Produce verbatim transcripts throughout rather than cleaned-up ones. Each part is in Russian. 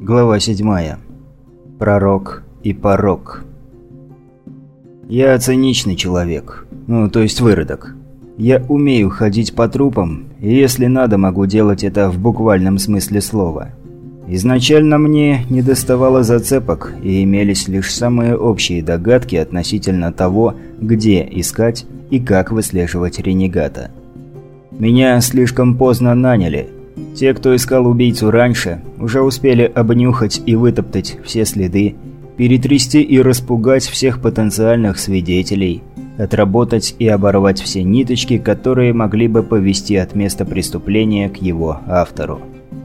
Глава седьмая. Пророк и порок. Я циничный человек. Ну, то есть выродок. Я умею ходить по трупам, и если надо, могу делать это в буквальном смысле слова. Изначально мне недоставало зацепок, и имелись лишь самые общие догадки относительно того, где искать и как выслеживать ренегата. Меня слишком поздно наняли. Те, кто искал убийцу раньше, уже успели обнюхать и вытоптать все следы, перетрясти и распугать всех потенциальных свидетелей, отработать и оборвать все ниточки, которые могли бы повести от места преступления к его автору.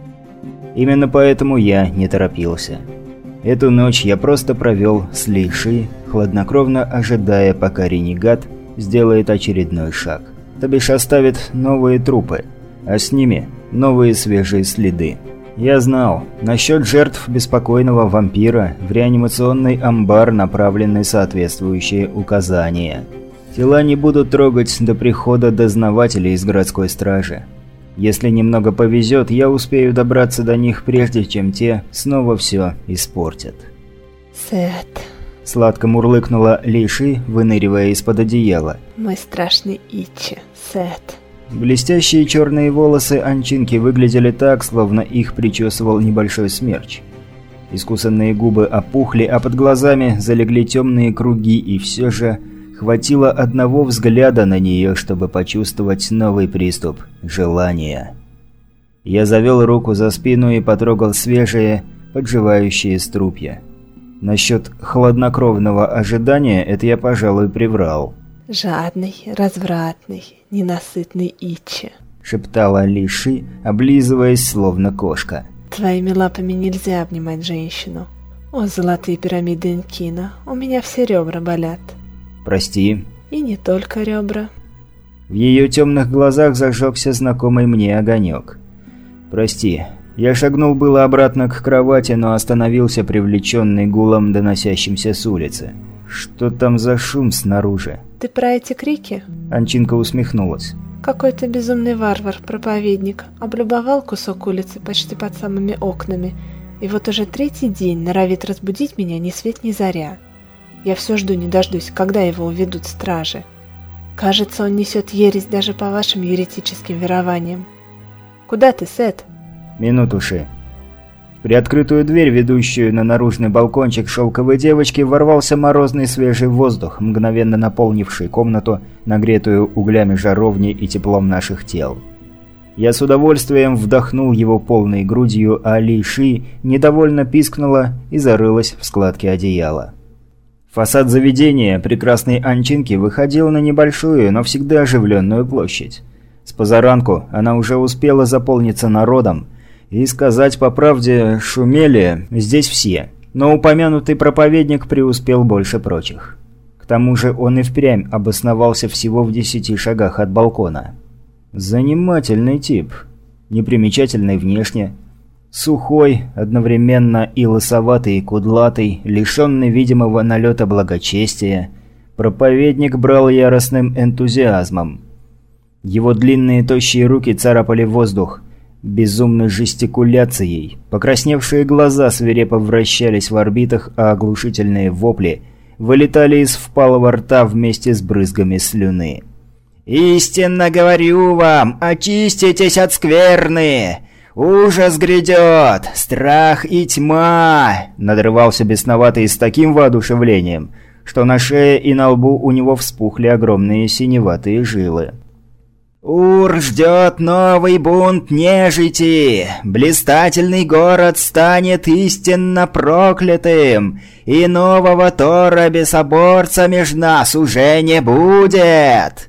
Именно поэтому я не торопился. Эту ночь я просто провел с Ли Ши, хладнокровно ожидая, пока ренегат сделает очередной шаг. То бишь оставит новые трупы, а с ними новые свежие следы. Я знал, насчет жертв беспокойного вампира в реанимационный амбар направлены соответствующие указания. Тела не будут трогать до прихода дознавателей из городской стражи. Если немного повезет, я успею добраться до них, прежде чем те снова все испортят. Сет. Сладко мурлыкнула Ли Ши, выныривая из-под одеяла. Мой страшный Ичи. Сет. Блестящие черные волосы Анчинки выглядели так, словно их причесывал небольшой смерч. Искусанные губы опухли, а под глазами залегли темные круги, и все же хватило одного взгляда на нее, чтобы почувствовать новый приступ желания. Я завел руку за спину и потрогал свежие, подживающие струпья. Насчет хладнокровного ожидания это я, пожалуй, приврал. «Жадный, развратный, ненасытный Ичи», — шептала Ли Ши, облизываясь, словно кошка. «Твоими лапами нельзя обнимать женщину. О, золотые пирамиды Энкина, у меня все ребра болят». «Прости». «И не только ребра». В ее темных глазах зажегся знакомый мне огонек. «Прости». Я шагнул было обратно к кровати, но остановился, привлеченный гулом, доносящимся с улицы. «Что там за шум снаружи?» «Ты про эти крики?» Анчинка усмехнулась. «Какой-то безумный варвар, проповедник, облюбовал кусок улицы почти под самыми окнами, и вот уже третий день норовит разбудить меня ни свет ни заря. Я все жду не дождусь, когда его уведут стражи. Кажется, он несет ересь даже по вашим еретическим верованиям. Куда ты, Сет?» «Минуту, Ши». В приоткрытую дверь, ведущую на наружный балкончик шелковой девочки, ворвался морозный свежий воздух, мгновенно наполнивший комнату, нагретую углями жаровни и теплом наших тел. Я с удовольствием вдохнул его полной грудью, а Ли Ши недовольно пискнула и зарылась в складки одеяла. Фасад заведения прекрасной Анчинки выходил на небольшую, но всегда оживленную площадь. С позаранку она уже успела заполниться народом, и, сказать по правде, шумели здесь все, но упомянутый проповедник преуспел больше прочих. К тому же он и впрямь обосновался всего в десяти шагах от балкона. Занимательный тип, непримечательный внешне, сухой, одновременно и лысоватый, и кудлатый, лишенный видимого налета благочестия, проповедник брал яростным энтузиазмом. Его длинные тощие руки царапали воздух безумной жестикуляцией, покрасневшие глаза свирепо вращались в орбитах, а оглушительные вопли вылетали из впалого рта вместе с брызгами слюны. «Истинно говорю вам, очиститесь от скверны! Ужас грядет! Страх и тьма!» Надрывался бесноватый с таким воодушевлением, что на шее и на лбу у него вспухли огромные синеватые жилы. «Ур ждет новый бунт нежити! Блистательный город станет истинно проклятым, и нового Тора-бесоборца меж нас уже не будет!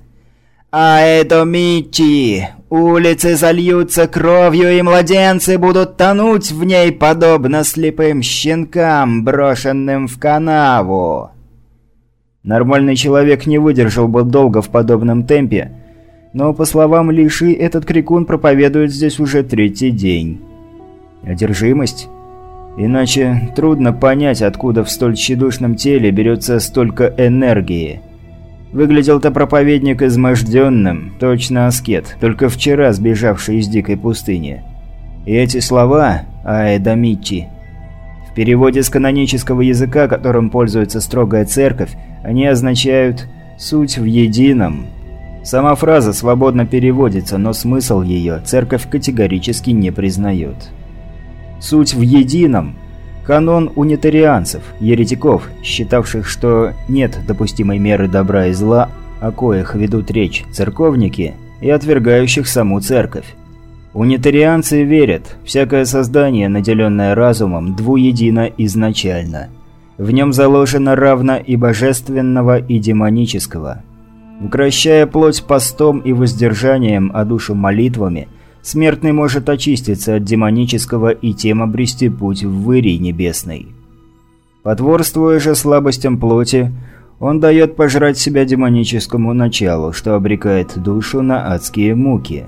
Аэдомичи! Улицы зальются кровью, и младенцы будут тонуть в ней, подобно слепым щенкам, брошенным в канаву!» Нормальный человек не выдержал бы долго в подобном темпе, но, по словам Ли Ши, этот крикун проповедует здесь уже третий день. Одержимость? Иначе трудно понять, откуда в столь тщедушном теле берется столько энергии. Выглядел-то проповедник изможденным, точно аскет, только вчера сбежавший из дикой пустыни. И эти слова, Аэдомичи, В переводе с канонического языка, которым пользуется строгая церковь, они означают «суть в едином». Сама фраза свободно переводится, но смысл ее церковь категорически не признает. «Суть в едином» – канон унитарианцев, еретиков, считавших, что нет допустимой меры добра и зла, о коих ведут речь церковники, и отвергающих саму церковь. Унитарианцы верят, всякое создание, наделенное разумом, двуедино изначально. В нем заложено равно и божественного, и демонического. Укращая плоть постом и воздержанием, а душу молитвами, смертный может очиститься от демонического и тем обрести путь в вырий небесный. Потворствуя же слабостям плоти, он дает пожрать себя демоническому началу, что обрекает душу на адские муки.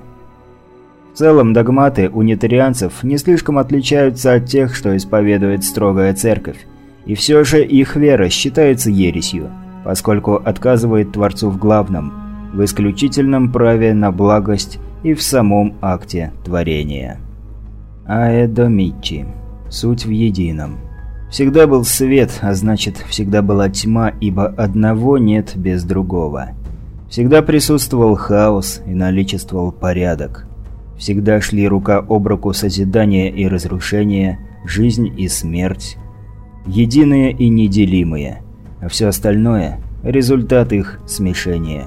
В целом догматы унитарианцев не слишком отличаются от тех, что исповедует строгая церковь, и все же их вера считается ересью, поскольку отказывает Творцу в главном, в исключительном праве на благость и в самом акте творения. Аэдо Митчи. Суть в едином. Всегда был свет, а значит, всегда была тьма, ибо одного нет без другого. Всегда присутствовал хаос и наличествовал порядок. Всегда шли рука об руку созидание и разрушение, жизнь и смерть. Единые и неделимые, а все остальное – результат их смешения.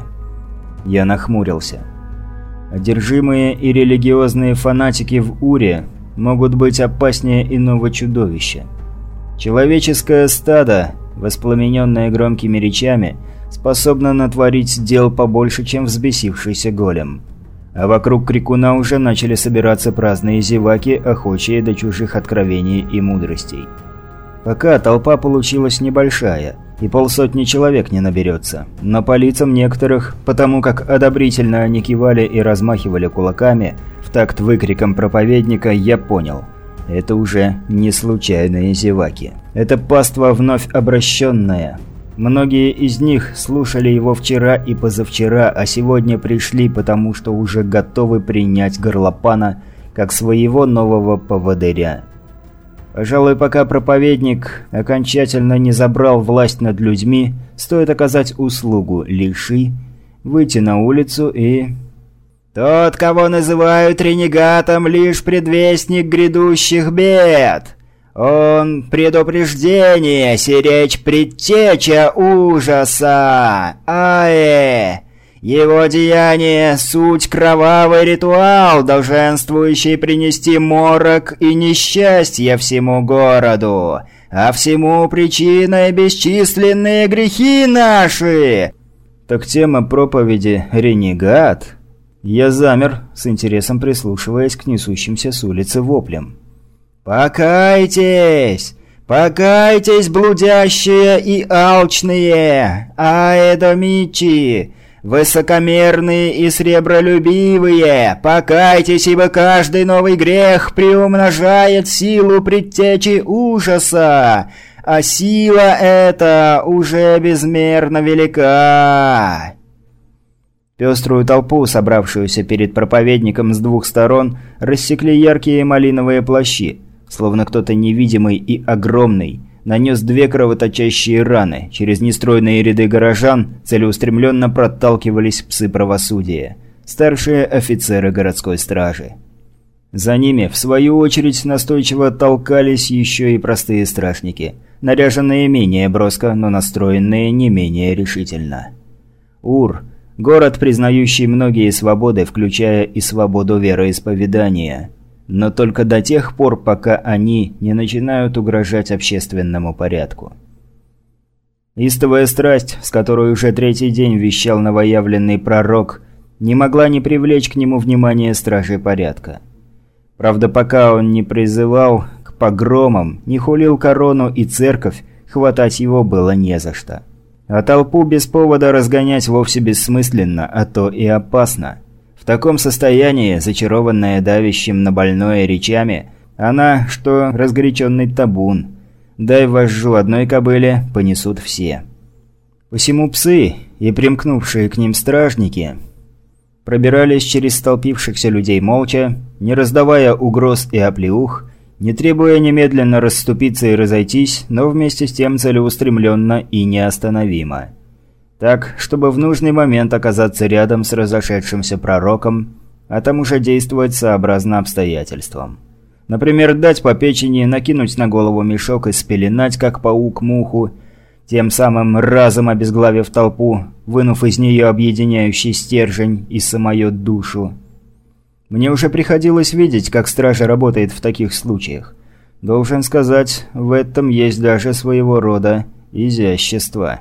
Я нахмурился. Одержимые и религиозные фанатики в Уре могут быть опаснее иного чудовища. Человеческое стадо, воспламененное громкими речами, способно натворить дел побольше, чем взбесившийся голем. А вокруг крикуна уже начали собираться праздные зеваки, охочие до чужих откровений и мудростей. Пока толпа получилась небольшая, и полсотни человек не наберется, но по лицам некоторых, потому как одобрительно они кивали и размахивали кулаками, в такт выкриком проповедника, я понял – это уже не случайные зеваки. Это паства вновь обращенная. Многие из них слушали его вчера и позавчера, а сегодня пришли, потому что уже готовы принять горлопана как своего нового поводыря. Пожалуй, пока проповедник окончательно не забрал власть над людьми, стоит оказать услугу лиши, выйти на улицу и... «Тот, кого называют ренегатом, лишь предвестник грядущих бед. Он предупреждение, сиречь предтеча ужаса. Аэ! Его деяние – суть кровавый ритуал, долженствующий принести морок и несчастье всему городу, а всему причиной бесчисленные грехи наши». Так тема проповеди «Ренегат». Я замер, с интересом прислушиваясь к несущимся с улицы воплям. «Покайтесь! Покайтесь, блудящие и алчные! Аэдо Митчи! Высокомерные и сребролюбивые! Покайтесь, ибо каждый новый грех приумножает силу предтечи ужаса, а сила эта уже безмерно велика!» Пеструю толпу, собравшуюся перед проповедником с двух сторон, рассекли яркие малиновые плащи, словно кто-то невидимый и огромный нанес две кровоточащие раны. Через нестройные ряды горожан целеустремленно проталкивались псы правосудия, старшие офицеры городской стражи. За ними, в свою очередь, настойчиво толкались еще и простые стражники, наряженные менее броско, но настроенные не менее решительно. Ур – город, признающий многие свободы, включая и свободу вероисповедания. Но только до тех пор, пока они не начинают угрожать общественному порядку. Истовая страсть, с которой уже третий день вещал новоявленный пророк, не могла не привлечь к нему внимание стражей порядка. Правда, пока он не призывал к погромам, не хулил корону и церковь, хватать его было не за что. А толпу без повода разгонять вовсе бессмысленно, а то и опасно. В таком состоянии, зачарованная давящим на больное речами, она, что разгоряченный табун. Дай вожжу одной кобыле, понесут все. Посему псы и примкнувшие к ним стражники пробирались через столпившихся людей молча, не раздавая угроз и оплеух, не требуя немедленно расступиться и разойтись, но вместе с тем целеустремленно и неостановимо. Так, чтобы в нужный момент оказаться рядом с разошедшимся пророком, а там уже действовать сообразно обстоятельствам. Например, дать по печени, накинуть на голову мешок и спеленать, как паук муху, тем самым разом обезглавив толпу, вынув из нее объединяющий стержень и самую душу. Мне уже приходилось видеть, как стража работает в таких случаях. Должен сказать, в этом есть даже своего рода изящество.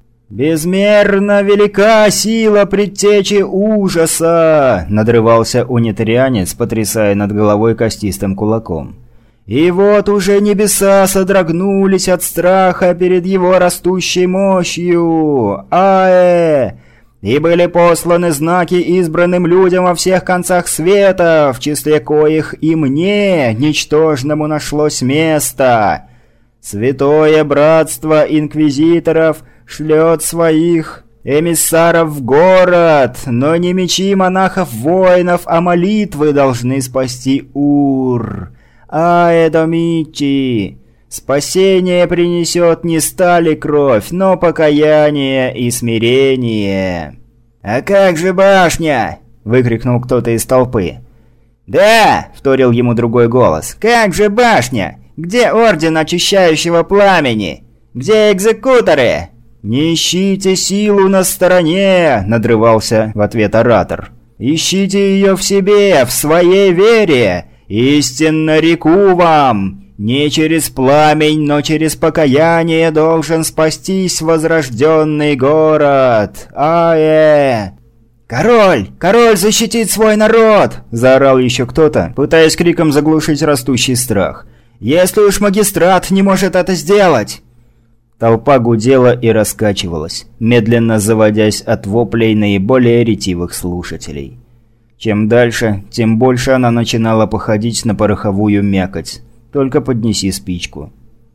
«Безмерно велика сила предтечи ужаса!» – надрывался унитарианец, потрясая над головой костистым кулаком. «И вот уже небеса содрогнулись от страха перед его растущей мощью! Аэ! И были посланы знаки избранным людям во всех концах света, в числе коих и мне, ничтожному, нашлось место! Святое братство инквизиторов шлет своих эмиссаров в город, но не мечи монахов-воинов, а молитвы должны спасти Ур. Аэ домичи! Спасение принесет не сталь и кровь, но покаяние и смирение». «А как же башня?» – выкрикнул кто-то из толпы. «Да!» – вторил ему другой голос. «Как же башня? Где орден очищающего пламени? Где экзекуторы?» «Не ищите силу на стороне!» – надрывался в ответ оратор. «Ищите ее в себе, в своей вере! Истинно реку вам! Не через пламень, но через покаяние должен спастись возрожденный город! Аэ!» «Король! Король защитит свой народ!» – заорал еще кто-то, пытаясь криком заглушить растущий страх. «Если уж магистрат не может это сделать!» Толпа гудела и раскачивалась, медленно заводясь от воплей наиболее ретивых слушателей. Чем дальше, тем больше она начинала походить на пороховую мякоть. Только поднеси спичку.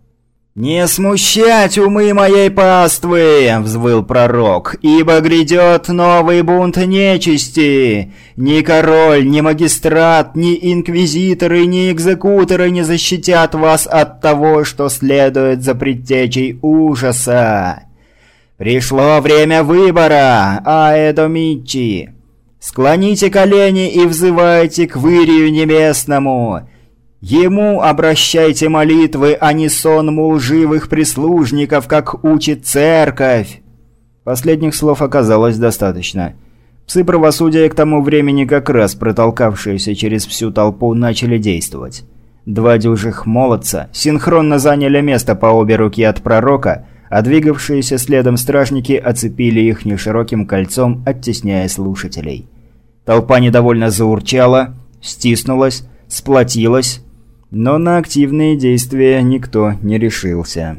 «Не смущать умы моей паствы!» – взвыл пророк. «Ибо грядет новый бунт нечисти! Ни король, ни магистрат, ни инквизиторы, ни экзекуторы не защитят вас от того, что следует за предтечей ужаса! Пришло время выбора, Аэ домичи! Склоните колени и взывайте к вырию небесному! Ему обращайте молитвы, а не сонму лживых прислужников, как учит церковь!» Последних слов оказалось достаточно. Псы правосудия к тому времени, как раз протолкавшиеся через всю толпу, начали действовать. Два дюжих молодца синхронно заняли место по обе руки от пророка, а двигавшиеся следом стражники оцепили их нешироким кольцом, оттесняя слушателей. Толпа недовольно заурчала, стиснулась, сплотилась, но на активные действия никто не решился.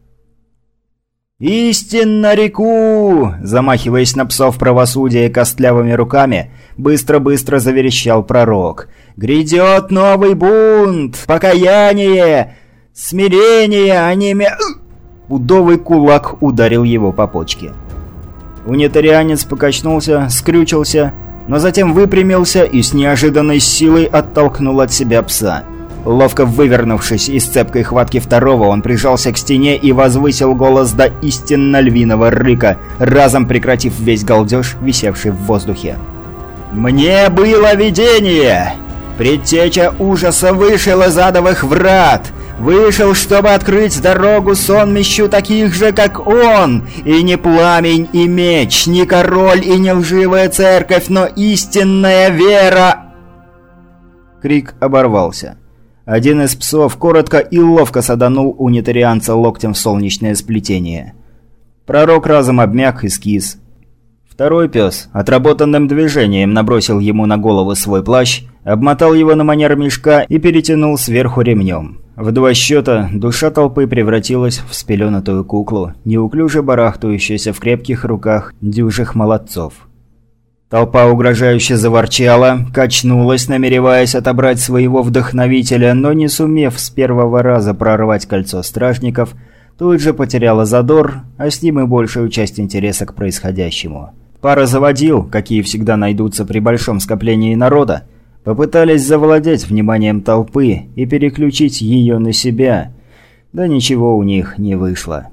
«Истинно реку!» – замахиваясь на псов правосудия костлявыми руками, быстро-быстро заверещал пророк. «Грядет новый бунт! Покаяние! Смирение, а не мя...» Пудовый кулак ударил его по почке. Унитарианец покачнулся, скрючился, но затем выпрямился и с неожиданной силой оттолкнул от себя пса. Ловко вывернувшись из цепкой хватки второго, он прижался к стене и возвысил голос до истинно львиного рыка, разом прекратив весь галдеж, висевший в воздухе. «Мне было видение! Предтеча ужаса вышел из адовых врат! Вышел, чтобы открыть дорогу сонмищу таких же, как он! И не пламень и меч, не король и не лживая церковь, но истинная вера!» Крик оборвался. Один из псов коротко и ловко саданул унитарианца локтем в солнечное сплетение. Пророк разом обмяк и скис. Второй пес отработанным движением набросил ему на голову свой плащ, обмотал его на манер мешка и перетянул сверху ремнем. В два счета душа толпы превратилась в спеленатую куклу, неуклюже барахтающуюся в крепких руках дюжих молодцов. Толпа угрожающе заворчала, качнулась, намереваясь отобрать своего вдохновителя, но не сумев с первого раза прорвать кольцо стражников, тут же потеряла задор, а с ним и большую часть интереса к происходящему. Пара заводил, какие всегда найдутся при большом скоплении народа, Попытались завладеть вниманием толпы и переключить ее на себя. Да ничего у них не вышло.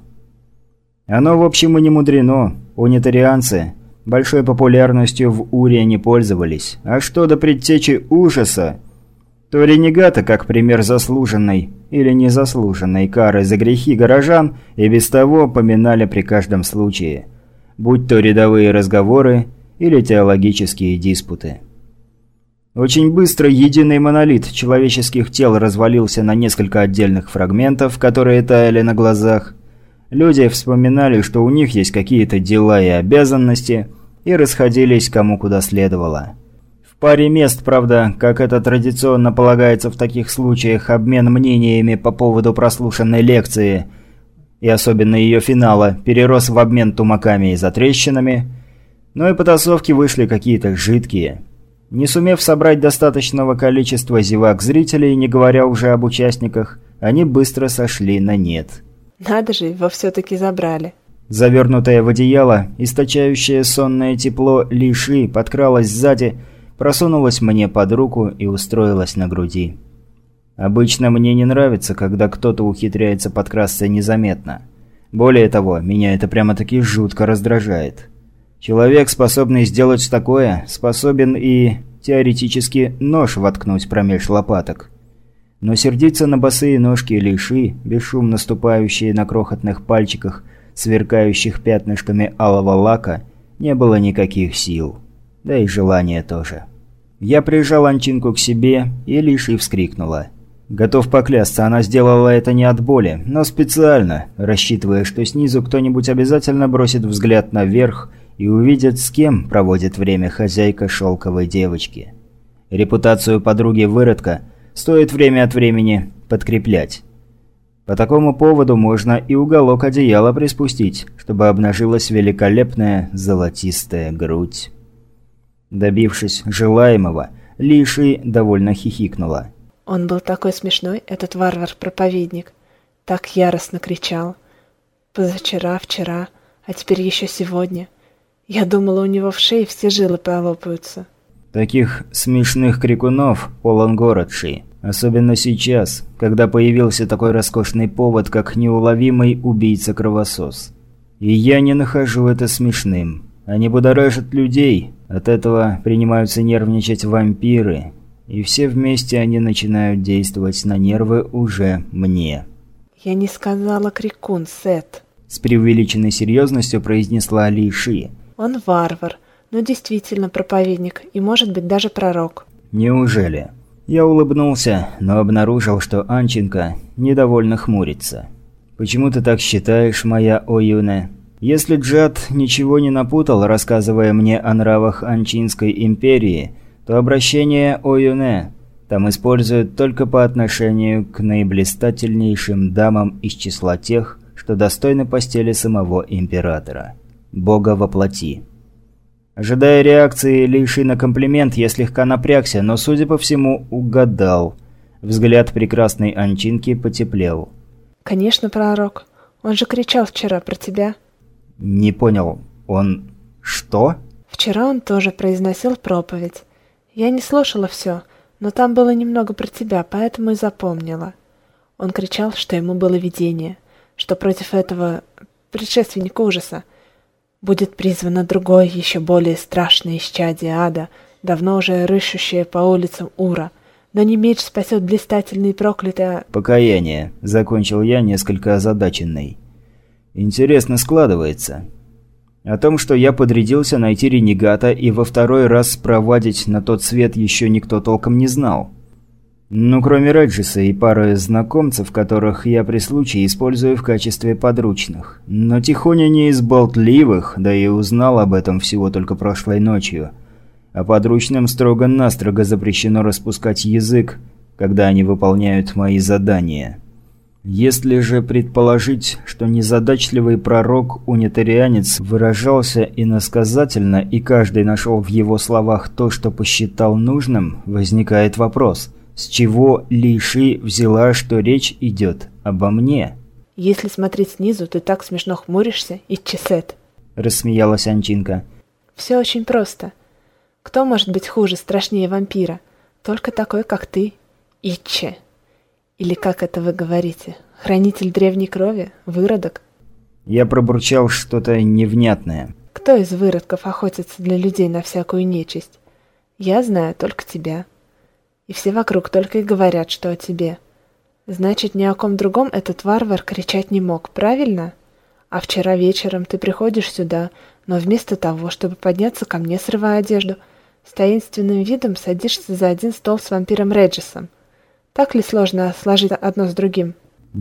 Оно, в общем, и не мудрено. Унитарианцы большой популярностью в Уре не пользовались. А что до предтечи ужаса, то ренегаты, как пример заслуженной или незаслуженной кары за грехи горожан, и без того поминали при каждом случае. Будь то рядовые разговоры или теологические диспуты. Очень быстро единый монолит человеческих тел развалился на несколько отдельных фрагментов, которые таяли на глазах. Люди вспоминали, что у них есть какие-то дела и обязанности, и расходились кому куда следовало. В паре мест, правда, как это традиционно полагается в таких случаях, обмен мнениями по поводу прослушанной лекции, и особенно ее финала, перерос в обмен тумаками и затрещинами, но и потасовки вышли какие-то жидкие. Не сумев собрать достаточного количества зевак-зрителей, не говоря уже об участниках, они быстро сошли на нет. Надо же, его все-таки забрали. Завернутая в одеяло, источающее сонное тепло Лиши подкралась сзади, просунулась мне под руку и устроилась на груди. Обычно мне не нравится, когда кто-то ухитряется подкрасться незаметно. Более того, меня это прямо-таки жутко раздражает. Человек, способный сделать такое, способен и, теоретически, нож воткнуть промеж лопаток. Но сердиться на босые ножки Лиши, бесшумно ступающие на крохотных пальчиках, сверкающих пятнышками алого лака, не было никаких сил. Да и желания тоже. Я прижал Анчинку к себе, и Лиши вскрикнула. Готов поклясться, она сделала это не от боли, но специально, рассчитывая, что снизу кто-нибудь обязательно бросит взгляд наверх и увидит, с кем проводит время хозяйка шелковой девочки. Репутацию подруги-выродка стоит время от времени подкреплять. По такому поводу можно и уголок одеяла приспустить, чтобы обнажилась великолепная золотистая грудь. Добившись желаемого, Лиши довольно хихикнула. Он был такой смешной, этот варвар-проповедник. Так яростно кричал. Позавчера, вчера, а теперь еще сегодня. Я думала, у него в шее все жилы полопаются. Таких смешных крикунов полон город Ши. Особенно сейчас, когда появился такой роскошный повод, как неуловимый убийца-кровосос. И я не нахожу это смешным. Они будоражат людей, от этого принимаются нервничать вампиры, и все вместе они начинают действовать на нервы уже мне. «Я не сказала крикун, Сет», — с преувеличенной серьезностью произнесла Лиши. «Он варвар, но действительно проповедник, и может быть даже пророк». «Неужели?» Я улыбнулся, но обнаружил, что Анчинка недовольно хмурится. «Почему ты так считаешь, моя Оюне?» Если Джад ничего не напутал, рассказывая мне о нравах Анчинской империи, то обращение Оюне там используют только по отношению к наиблистательнейшим дамам из числа тех, что достойны постели самого императора. Бога во плоти. Ожидая реакции Лиши на комплимент, я слегка напрягся, но, судя по всему, угадал. Взгляд прекрасной Анчинки потеплел. «Конечно, пророк. Он же кричал вчера про тебя». «Не понял. Он... что?» «Вчера он тоже произносил проповедь. Я не слушала все, но там было немного про тебя, поэтому и запомнила. Он кричал, что ему было видение, что против этого предшественника ужаса будет призвано другое, еще более страшное исчадие ада, давно уже рыщущее по улицам Ура. Но не меч спасет блистательный и проклятый, а... «Покаяние», — закончил я, несколько озадаченный. «Интересно складывается. О том, что я подрядился найти ренегата и во второй раз спровадить на тот свет, еще никто толком не знал. Ну, кроме Реджиса и пары знакомцев, которых я при случае использую в качестве подручных. Но Тихоня не из болтливых, да и узнал об этом всего только прошлой ночью. А подручным строго-настрого запрещено распускать язык, когда они выполняют мои задания. Если же предположить, что незадачливый пророк-унитарианец выражался иносказательно, и каждый нашел в его словах то, что посчитал нужным, возникает вопрос – с чего Лиши взяла, что речь идет обо мне? «Если смотреть снизу, ты так смешно хмуришься, Итчесет», — рассмеялась Анчинка. «Все очень просто. Кто может быть хуже, страшнее вампира? Только такой, как ты, Ичче. Или как это вы говорите? Хранитель древней крови? Выродок? Я пробурчал что-то невнятное. Кто из выродков охотится для людей на всякую нечисть? Я знаю только тебя. И все вокруг только и говорят, что о тебе. Значит, ни о ком другом этот варвар кричать не мог, правильно? А вчера вечером ты приходишь сюда, но вместо того, чтобы подняться ко мне, срывая одежду, с таинственным видом садишься за один стол с вампиром Реджисом. Так ли сложно сложить одно с другим?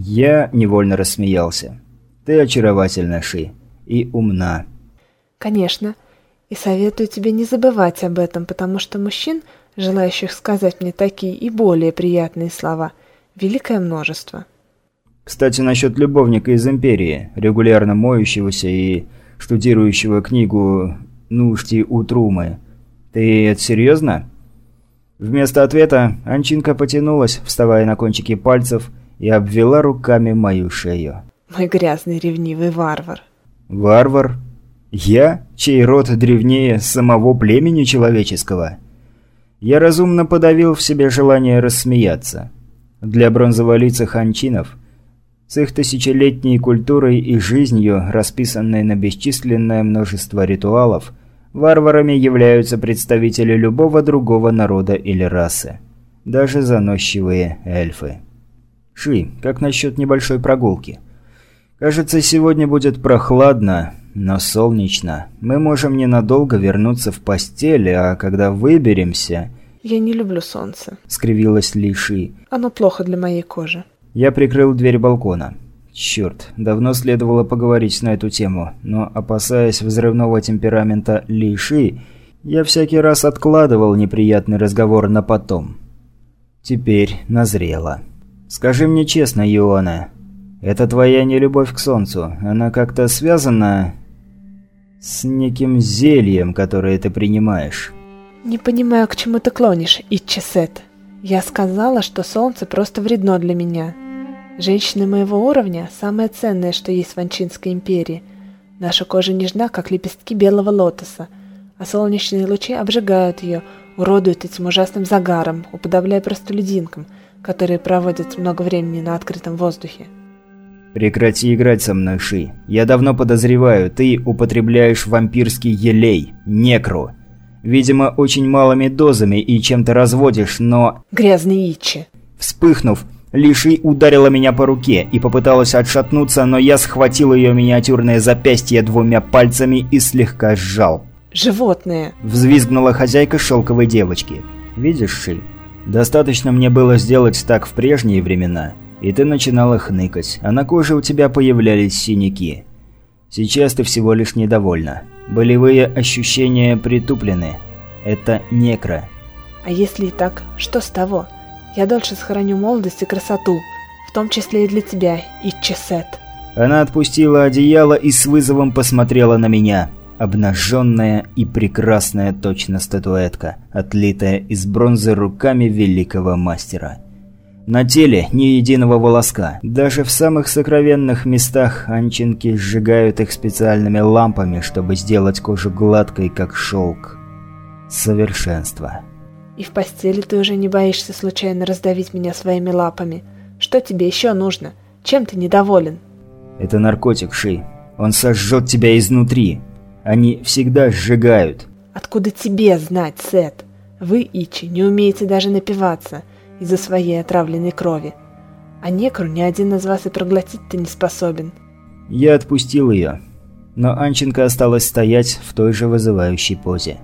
Я невольно рассмеялся. Ты очаровательна, Ши, и умна. Конечно. И советую тебе не забывать об этом, потому что мужчин, желающих сказать мне такие и более приятные слова, великое множество. Кстати, насчет любовника из Империи, регулярно моющегося и штудирующего книгу Нушти Утрумы. Ты это серьезно? Вместо ответа Анчинка потянулась, вставая на кончики пальцев, и обвела руками мою шею. Мой грязный ревнивый варвар. Варвар? Я, чей род древнее самого племени человеческого? Я разумно подавил в себе желание рассмеяться. Для бронзоволицых анчинов, с их тысячелетней культурой и жизнью, расписанной на бесчисленное множество ритуалов, варварами являются представители любого другого народа или расы. Даже заносчивые эльфы. Ши, как насчет небольшой прогулки? Кажется, сегодня будет прохладно, но солнечно. Мы можем ненадолго вернуться в постель, а когда выберемся... Я не люблю солнце. Скривилась Ли Ши. Оно плохо для моей кожи. Я прикрыл дверь балкона. Черт, давно следовало поговорить на эту тему, но, опасаясь взрывного темперамента Ли Ши, я всякий раз откладывал неприятный разговор на потом. Теперь назрело. Скажи мне честно, Иоанна, это твоя нелюбовь к солнцу, она как-то связана с неким зельем, которое ты принимаешь? Не понимаю, к чему ты клонишь, Ичче-сет. Я сказала, что солнце просто вредно для меня. Женщины моего уровня – самое ценное, что есть в Анчинской империи. Наша кожа нежна, как лепестки белого лотоса, а солнечные лучи обжигают ее, уродуют этим ужасным загаром, уподобляя простолюдинкам, которые проводят много времени на открытом воздухе. Прекрати играть со мной, Ши. Я давно подозреваю, ты употребляешь вампирский елей, некру. Видимо, очень малыми дозами и чем-то разводишь, но... Грязный Ичче. Вспыхнув, Ли Ши ударила меня по руке и попыталась отшатнуться, но я схватил ее миниатюрное запястье двумя пальцами и слегка сжал. «Животное!» – взвизгнула хозяйка шелковой девочки. «Видишь, Ши, достаточно мне было сделать так в прежние времена, и ты начинала хныкать, а на коже у тебя появлялись синяки. Сейчас ты всего лишь недовольна. Болевые ощущения притуплены. Это некро». «А если и так, что с того? Я дольше сохраню молодость и красоту, в том числе и для тебя, Ичче-сет». Она отпустила одеяло и с вызовом посмотрела на меня. Обнаженная и прекрасная точно статуэтка, отлитая из бронзы руками великого мастера. На теле ни единого волоска. Даже в самых сокровенных местах анчинки сжигают их специальными лампами, чтобы сделать кожу гладкой, как шелк. Совершенство. И в постели ты уже не боишься случайно раздавить меня своими лапами. Что тебе еще нужно? Чем ты недоволен? Это наркотик, Ши. Он сожжет тебя изнутри. Они всегда сжигают. Откуда тебе знать, Сет? Вы, Ичи, не умеете даже напиваться из-за своей отравленной крови. А некру ни один из вас и проглотить-то не способен. Я отпустил ее, но Анченко осталась стоять в той же вызывающей позе.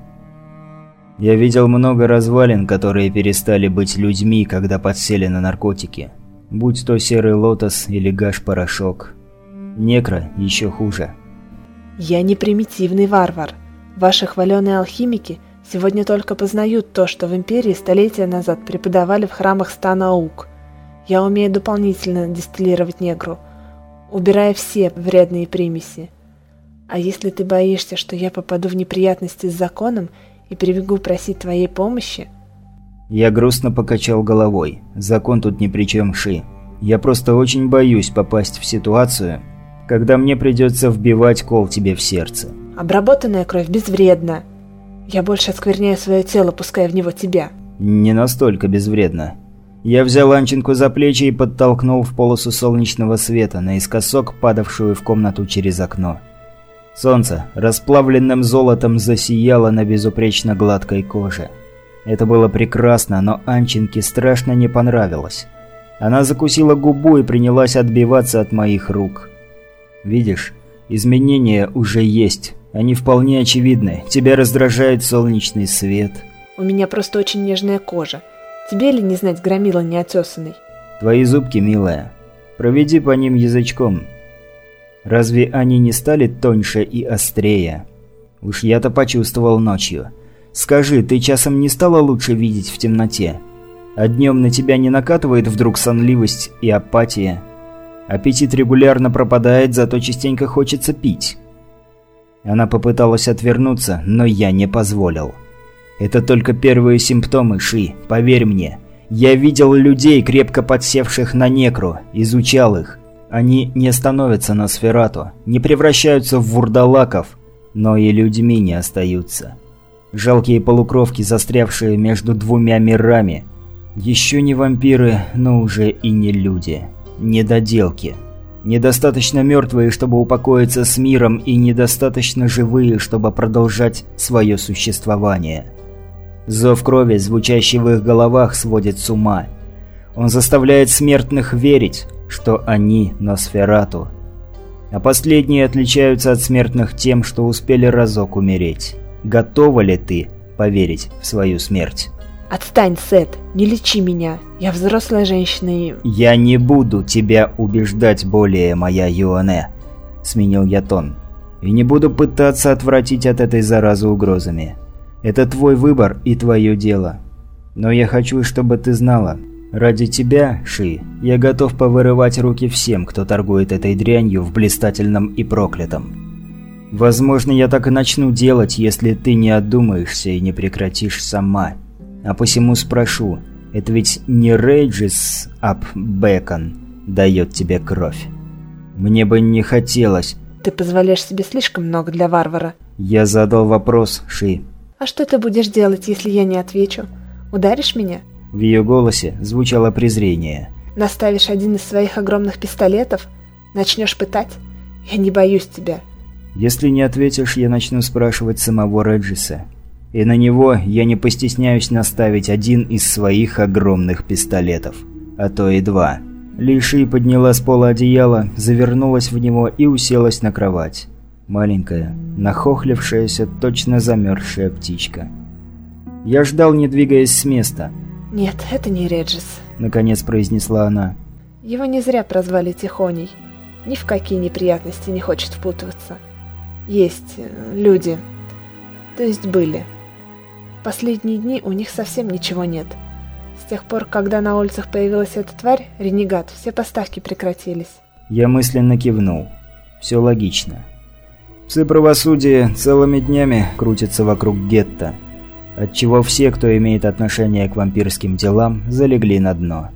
Я видел много развалин, которые перестали быть людьми, когда подсели на наркотики. Будь то серый лотос или гаш-порошок. Некро еще хуже. Я не примитивный варвар. Ваши хваленые алхимики сегодня только познают то, что в Империи столетия назад преподавали в храмах ста наук. Я умею дополнительно дистиллировать негру, убирая все вредные примеси. А если ты боишься, что я попаду в неприятности с законом и прибегу просить твоей помощи? Я грустно покачал головой. Закон тут ни при чем, Ши. Я просто очень боюсь попасть в ситуацию, когда мне придется вбивать кол тебе в сердце. Обработанная кровь безвредна. Я больше оскверняю свое тело, пуская в него тебя. Не настолько безвредно. Я взял Анченку за плечи и подтолкнул в полосу солнечного света, наискосок падавшую в комнату через окно. Солнце расплавленным золотом засияло на безупречно гладкой коже. Это было прекрасно, но Анченке страшно не понравилось. Она закусила губу и принялась отбиваться от моих рук. «Видишь, изменения уже есть. Они вполне очевидны. Тебя раздражает солнечный свет». «У меня просто очень нежная кожа. Тебе ли не знать, громила неотесанный?» «Твои зубки, милая. Проведи по ним язычком. Разве они не стали тоньше и острее? Уж я-то почувствовал ночью. Скажи, ты часом не стала лучше видеть в темноте? А днем на тебя не накатывает вдруг сонливость и апатия? Аппетит регулярно пропадает, зато частенько хочется пить». Она попыталась отвернуться, но я не позволил. «Это только первые симптомы, Ши, поверь мне. Я видел людей, крепко подсевших на некру, изучал их. Они не становятся на сферату, не превращаются в вурдалаков, но и людьми не остаются. Жалкие полукровки, застрявшие между двумя мирами. Еще не вампиры, но уже и не люди. Недоделки. Недостаточно мертвые, чтобы упокоиться с миром, и недостаточно живые, чтобы продолжать свое существование. Зов крови, звучащий в их головах, сводит с ума. Он заставляет смертных верить, что они Носферату. А последние отличаются от смертных тем, что успели разок умереть. Готова ли ты поверить в свою смерть?» «Отстань, Сет, не лечи меня. Я взрослая женщина и...» «Я не буду тебя убеждать более, моя Юане», — сменил я тон. «И не буду пытаться отвратить от этой заразы угрозами. Это твой выбор и твое дело. Но я хочу, чтобы ты знала, ради тебя, Ши, я готов повырывать руки всем, кто торгует этой дрянью в блистательном и проклятом. Возможно, я так и начну делать, если ты не отдумаешься и не прекратишь сама. А посему спрошу, это ведь не Рейджис ап Бэкон дает тебе кровь? Мне бы не хотелось...» «Ты позволяешь себе слишком много для варвара». Я задал вопрос, Ши. «А что ты будешь делать, если я не отвечу? Ударишь меня?» В ее голосе звучало презрение. «Наставишь один из своих огромных пистолетов? Начнешь пытать? Я не боюсь тебя». «Если не ответишь, я начну спрашивать самого Реджиса. И на него я не постесняюсь наставить один из своих огромных пистолетов. А то и два». Лиши подняла с пола одеяло, завернулась в него и уселась на кровать. Маленькая, нахохлившаяся, точно замерзшая птичка. Я ждал, не двигаясь с места. «Нет, это не Реджис», — наконец произнесла она. «Его не зря прозвали Тихоней. Ни в какие неприятности не хочет впутываться. Есть э, люди. То есть были. В последние дни у них совсем ничего нет. С тех пор, когда на улицах появилась эта тварь, ренегат, все поставки прекратились». Я мысленно кивнул. Все логично. Псы правосудия целыми днями крутятся вокруг гетто, отчего все, кто имеет отношение к вампирским делам, залегли на дно.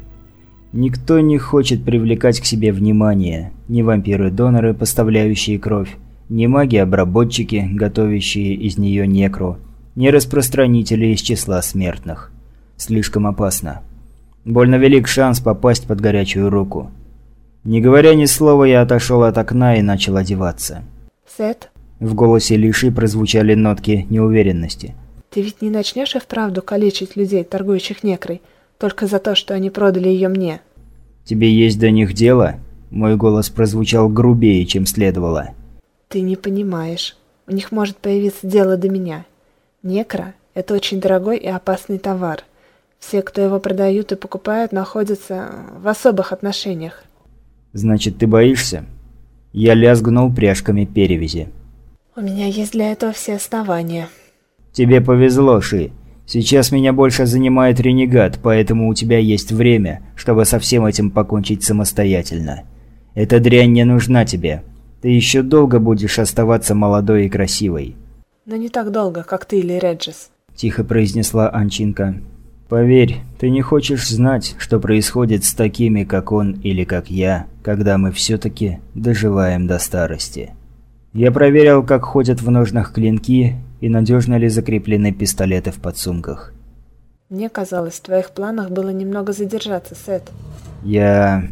Никто не хочет привлекать к себе внимание, ни вампиры-доноры, поставляющие кровь, ни маги-обработчики, готовящие из нее некру, ни распространители из числа смертных. Слишком опасно. Больно велик шанс попасть под горячую руку. Не говоря ни слова, я отошел от окна и начал одеваться. «Сет?» В голосе Лиши прозвучали нотки неуверенности. «Ты ведь не начнешь и вправду калечить людей, торгующих некрой, только за то, что они продали ее мне?» «Тебе есть до них дело?» Мой голос прозвучал грубее, чем следовало. «Ты не понимаешь. У них может появиться дело до меня. Некра – это очень дорогой и опасный товар. Все, кто его продают и покупают, находятся в особых отношениях». «Значит, ты боишься?» Я лязгнул пряжками перевязи. «У меня есть для этого все основания». «Тебе повезло, Ши. Сейчас меня больше занимает ренегат, поэтому у тебя есть время, чтобы со всем этим покончить самостоятельно. Эта дрянь не нужна тебе. Ты еще долго будешь оставаться молодой и красивой». «Но не так долго, как ты или Реджис», – тихо произнесла Анчинка. «Поверь, ты не хочешь знать, что происходит с такими, как он или как я, когда мы все-таки доживаем до старости». Я проверил, как ходят в ножнах клинки и надежно ли закреплены пистолеты в подсумках. Мне казалось, в твоих планах было немного задержаться, Сет. Я...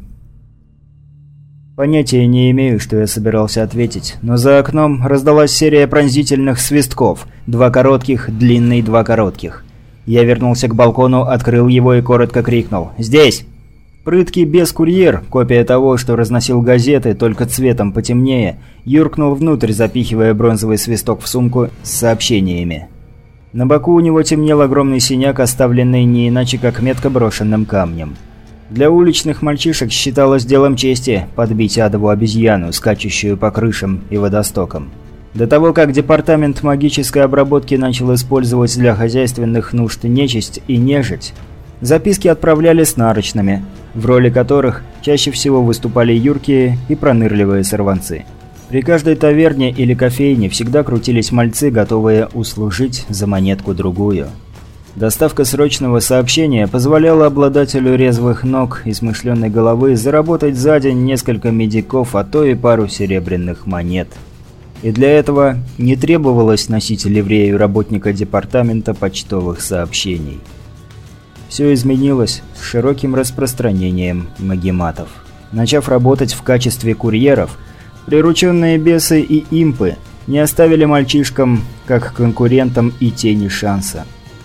Понятия не имею, что я собирался ответить, но за окном раздалась серия пронзительных свистков. Два коротких, длинный, два коротких. Я вернулся к балкону, открыл его и коротко крикнул: «Здесь!». Прыткий бес-курьер, копия того, что разносил газеты, только цветом потемнее, юркнул внутрь, запихивая бронзовый свисток в сумку с сообщениями. На боку у него темнел огромный синяк, оставленный не иначе как метко брошенным камнем. Для уличных мальчишек считалось делом чести подбить адову обезьяну, скачущую по крышам и водостокам. До того, как департамент магической обработки начал использовать для хозяйственных нужд нечисть и нежить, записки отправляли с нарочными, в роли которых чаще всего выступали юркие и пронырливые сорванцы. При каждой таверне или кофейне всегда крутились мальцы, готовые услужить за монетку-другую. Доставка срочного сообщения позволяла обладателю резвых ног и смышленной головы заработать за день несколько медиков, а то и пару серебряных монет. И для этого не требовалось носить ливрею работника департамента почтовых сообщений. Все изменилось с широким распространением магематов. Начав работать в качестве курьеров, прирученные бесы и импы не оставили мальчишкам, как конкурентам, и тени шанса.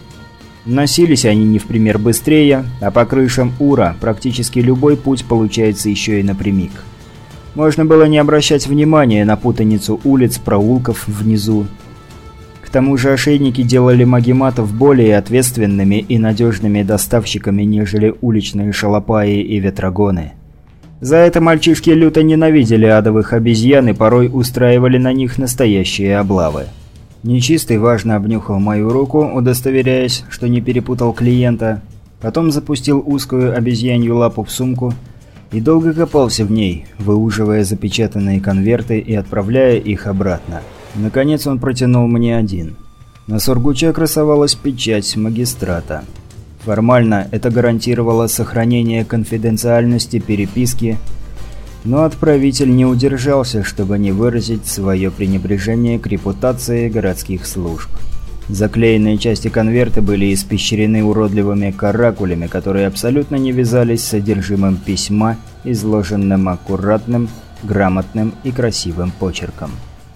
Носились они не в пример быстрее, а по крышам Ура практически любой путь получается еще и напрямик. Можно было не обращать внимания на путаницу улиц, проулков внизу. К тому же ошейники делали магематов более ответственными и надежными доставщиками, нежели уличные шалопаи и ветрогоны. За это мальчишки люто ненавидели адовых обезьян и порой устраивали на них настоящие облавы. Нечистый важно обнюхал мою руку, удостоверяясь, что не перепутал клиента, потом запустил узкую обезьянью лапу в сумку и долго копался в ней, выуживая запечатанные конверты и отправляя их обратно. Наконец он протянул мне один. На сургуче красовалась печать магистрата. Формально это гарантировало сохранение конфиденциальности переписки, но отправитель не удержался, чтобы не выразить свое пренебрежение к репутации городских служб. Заклеенные части конверта были испещрены уродливыми каракулями, которые абсолютно не вязались с содержимым письма, изложенным аккуратным, грамотным и красивым почерком.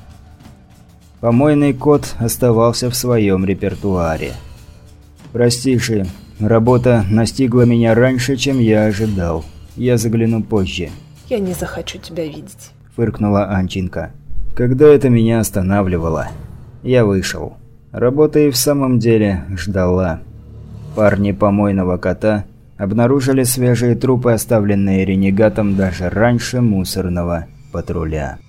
Помойный кот оставался в своем репертуаре. «Прости, Ши, работа настигла меня раньше, чем я ожидал. Я загляну позже». «Я не захочу тебя видеть», — фыркнула Анчинка. Когда это меня останавливало? Я вышел. Работа и в самом деле ждала. Парни помойного кота обнаружили свежие трупы, оставленные ренегатом даже раньше мусорного патруля.